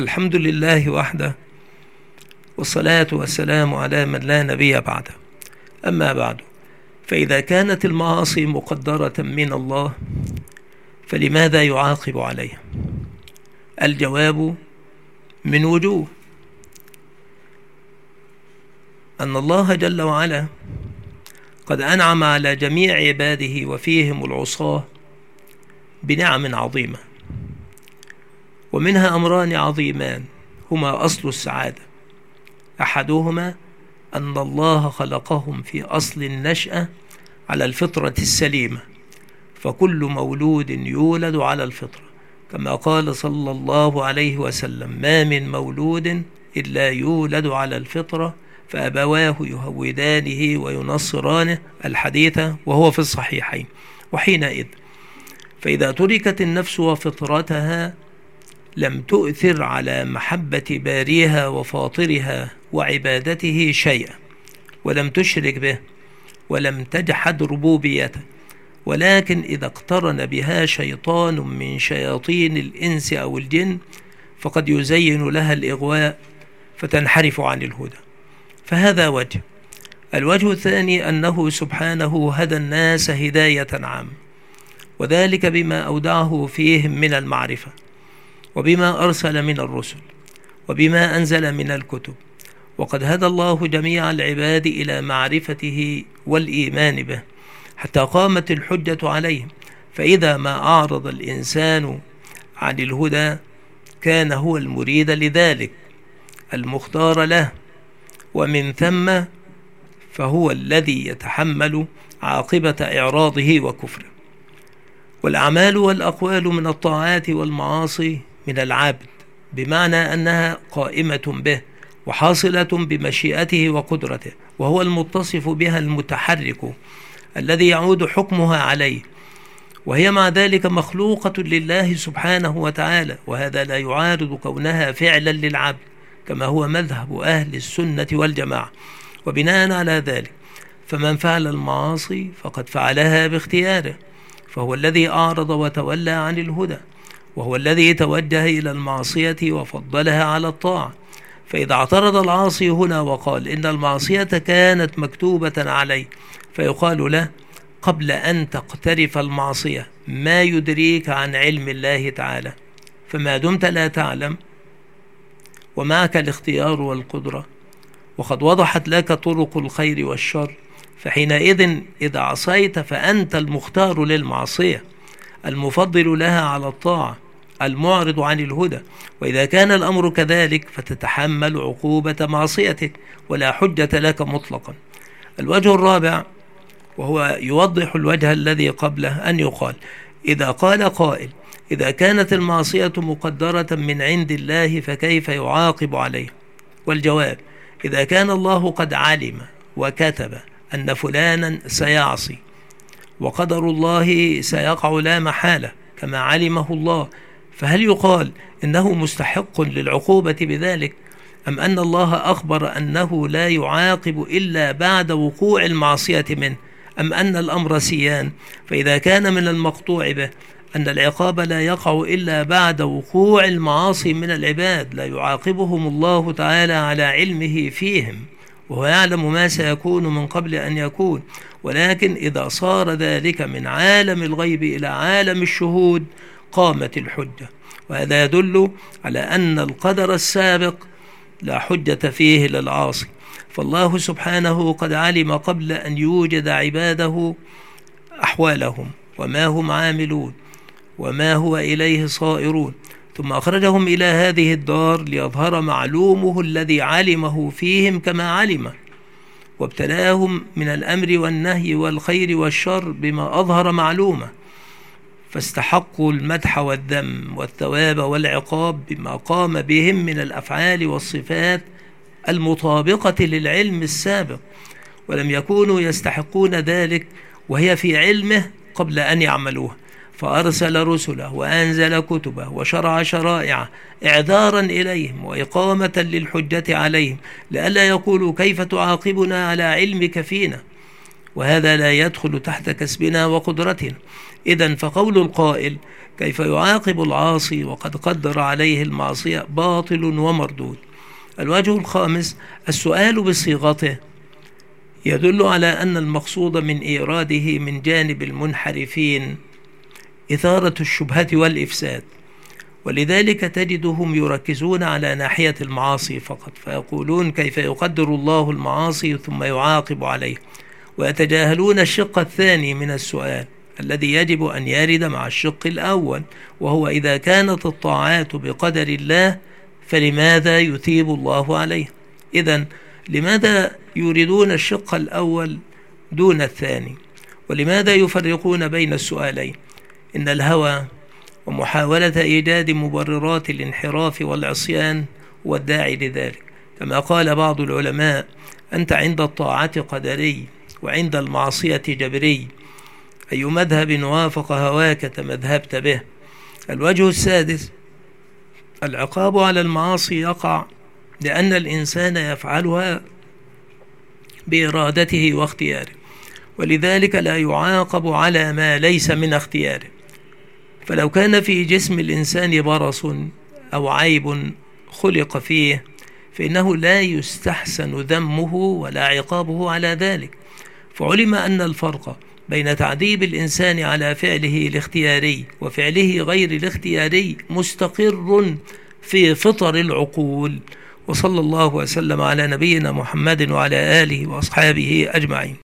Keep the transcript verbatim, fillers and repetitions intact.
الحمد لله وحده، والصلاة والسلام على من لا نبي بعده. أما بعد، فإذا كانت المعاصي مقدرة من الله فلماذا يعاقب عليها؟ الجواب من وجوه: أن الله جل وعلا قد أنعم على جميع عباده وفيهم العصاة بنعم عظيمة، ومنها أمران عظيمان هما أصل السعادة. أحدهما أن الله خلقهم في أصل النشأة على الفطرة السليمة، فكل مولود يولد على الفطرة، كما قال صلى الله عليه وسلم: ما من مولود إلا يولد على الفطرة فأبواه يهودانه وينصرانه، الحديث وهو في الصحيحين. وحينئذ فإذا تركت النفس وفطرتها لم تؤثر على محبة باريها وفاطرها وعبادته شيئا، ولم تشرك به، ولم تجحد ربوبيته، ولكن إذا اقترن بها شيطان من شياطين الإنس أو الجن فقد يزين لها الإغواء فتنحرف عن الهدى. فهذا وجه. الوجه الثاني أنه سبحانه هدى الناس هداية عامة، وذلك بما أودعه فيهم من المعرفة، وبما أرسل من الرسل، وبما أنزل من الكتب. وقد هدى الله جميع العباد إلى معرفته والإيمان به حتى قامت الحجة عليهم، فإذا ما أعرض الإنسان عن الهدى كان هو المريد لذلك المختار له، ومن ثم فهو الذي يتحمل عاقبة إعراضه وكفره. والأعمال والأقوال من الطاعات والمعاصي من العبد، بمعنى أنها قائمة به وحاصلة بمشيئته وقدرته، وهو المتصف بها المتحرك الذي يعود حكمها عليه، وهي مع ذلك مخلوقة لله سبحانه وتعالى، وهذا لا يعارض كونها فعلا للعبد كما هو مذهب أهل السنة والجماعة. وبناء على ذلك فمن فعل المعاصي فقد فعلها باختياره، فهو الذي أعرض وتولى عن الهدى، وهو الذي توجه إلى المعصية وفضلها على الطاعة. فإذا اعترض العاصي هنا وقال إن المعصية كانت مكتوبة عليه، فيقال له: قبل أن تقترف المعصية ما يدريك عن علم الله تعالى؟ فما دمت لا تعلم ومعك الاختيار والقدرة، وقد وضحت لك طرق الخير والشر، فحينئذ إذا عصيت فأنت المختار للمعصية، المفضل لها على الطاعة، المعرض عن الهدى. وإذا كان الأمر كذلك فتتحمل عقوبة معصيتك ولا حجة لك مطلقا. الوجه الرابع، وهو يوضح الوجه الذي قبله، أن يقال: إذا قال قائل: إذا كانت المعصية مقدرة من عند الله فكيف يعاقب عليه؟ والجواب: إذا كان الله قد علم وكتب أن فلانا سيعصي، وقدر الله سيقع لا محالة كما علمه الله، فهل يقال إنه مستحق للعقوبة بذلك؟ أم أن الله أخبر أنه لا يعاقب إلا بعد وقوع المعصية منه؟ أم أن الأمر سيان، فإذا كان من المقطوع به أن العقاب لا يقع إلا بعد وقوع المعاصي من العباد لا يعاقبهم الله تعالى على علمه فيهم، وهو يعلم ما سيكون من قبل أن يكون. ولكن إذا صار ذلك من عالم الغيب إلى عالم الشهود قامت الحجة، وهذا يدل على أن القدر السابق لا حجة فيه للعاصي، فالله سبحانه قد علم قبل أن يوجد عباده أحوالهم وما هم عاملون وما هو إليه صائرون، ثم أخرجهم إلى هذه الدار ليظهر معلومه الذي علمه فيهم كما علم، وابتلاهم من الأمر والنهي والخير والشر بما أظهر معلومه، فاستحقوا المدح والذم والثواب والعقاب بما قام بهم من الأفعال والصفات المطابقة للعلم السابق، ولم يكونوا يستحقون ذلك وهي في علمه قبل أن يعملوه، فأرسل رسله وأنزل كتبه وشرع شرائعه إعذارا إليهم وإقامة للحجة عليهم، لئلا يقولوا: كيف تعاقبنا على علمك فينا؟ وهذا لا يدخل تحت كسبنا وقدرتنا. إذن فقول القائل كيف يعاقب العاصي وقد قدر عليه المعصية باطل ومردود. الوجه الخامس السؤال بصيغته يدل على أن المقصود من إيراده من جانب المنحرفين إثارة الشبهة والإفساد، ولذلك تجدهم يركزون على ناحية المعاصي فقط، فيقولون كيف يقدر الله المعاصي ثم يعاقب عليه، ويتجاهلون الشق الثاني من السؤال الذي يجب أن يرد مع الشق الأول، وهو إذا كانت الطاعات بقدر الله فلماذا يثيب الله عليه؟ إذن لماذا يريدون الشق الأول دون الثاني؟ ولماذا يفرقون بين السؤالين؟ إن الهوى ومحاولة إيجاد مبررات الانحراف والعصيان هو الداعي لذلك، كما قال بعض العلماء أنت عند الطاعة قدري وعند المعصية جبري، أي مذهب وافق هواك تمذهبت به. الوجه السادس العقاب على المعاصي يقع لأن الإنسان يفعلها بإرادته واختياره، ولذلك لا يعاقب على ما ليس من اختياره. فلو كان في جسم الإنسان برص أو عيب خلق فيه فإنه لا يستحسن ذمه ولا عقابه على ذلك، فعلم أن الفرق بين تعذيب الإنسان على فعله الاختياري وفعله غير الاختياري مستقر في فطر العقول. وصلى الله وسلم على نبينا محمد وعلى آله وأصحابه أجمعين.